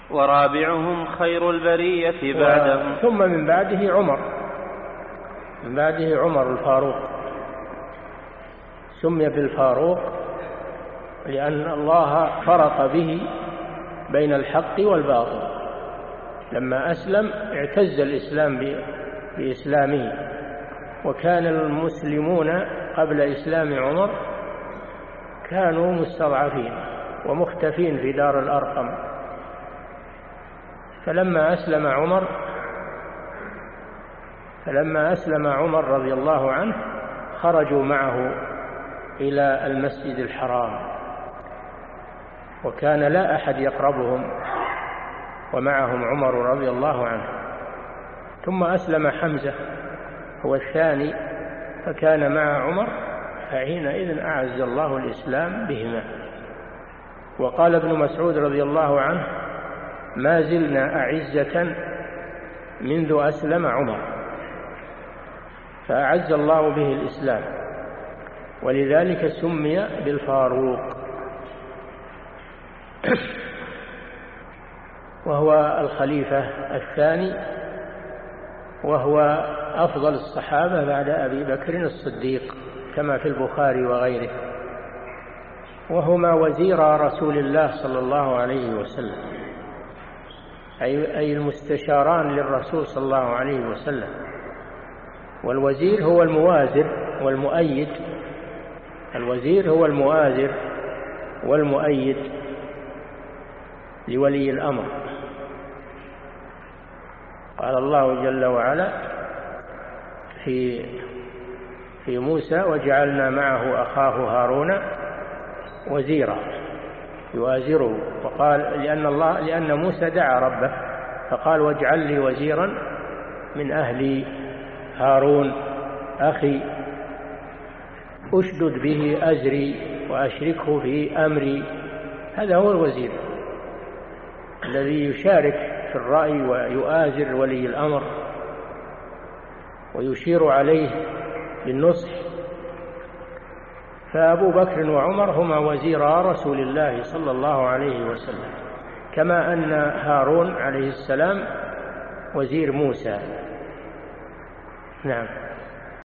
ورابعهم خير البرية بعدهم. ثم من بعده عمر الفاروق، سمي بالفاروق لأن الله فرق به بين الحق والباطل. لما أسلم اعتز الإسلام بإسلامه، وكان المسلمون قبل إسلام عمر كانوا مستضعفين ومختفين في دار الأرقم، فلما أسلم عمر رضي الله عنه خرجوا معه إلى المسجد الحرام، وكان لا أحد يقربهم ومعهم عمر رضي الله عنه. ثم أسلم حمزة هو الثاني فكان مع عمر، فحينئذ أعز الله الإسلام بهما. وقال ابن مسعود رضي الله عنه: ما زلنا أعزة منذ أسلم عمر، فأعز الله به الإسلام، ولذلك سمي بالفاروق. وهو الخليفة الثاني، وهو أفضل الصحابة بعد أبي بكر الصديق كما في البخاري وغيره، وهما وزير رسول الله صلى الله عليه وسلم، أي المستشاران للرسول صلى الله عليه وسلم. والوزير هو الموازر والمؤيد، الوزير هو المؤازر والمؤيد لولي الأمر. قال الله جل وعلا في موسى: وجعلنا معه أخاه هارون وزيرا يوازره. وقال لأن موسى دعا ربه فقال: واجعل لي وزيرا من أهلي هارون أخي أشدد به أزري وأشركه في أمري. هذا هو الوزير الذي يشارك في الرأي ويؤازر ولي الأمر ويشير عليه بالنصح. فأبو بكر وعمر هما وزيرا رسول الله صلى الله عليه وسلم، كما أن هارون عليه السلام وزير موسى. نعم.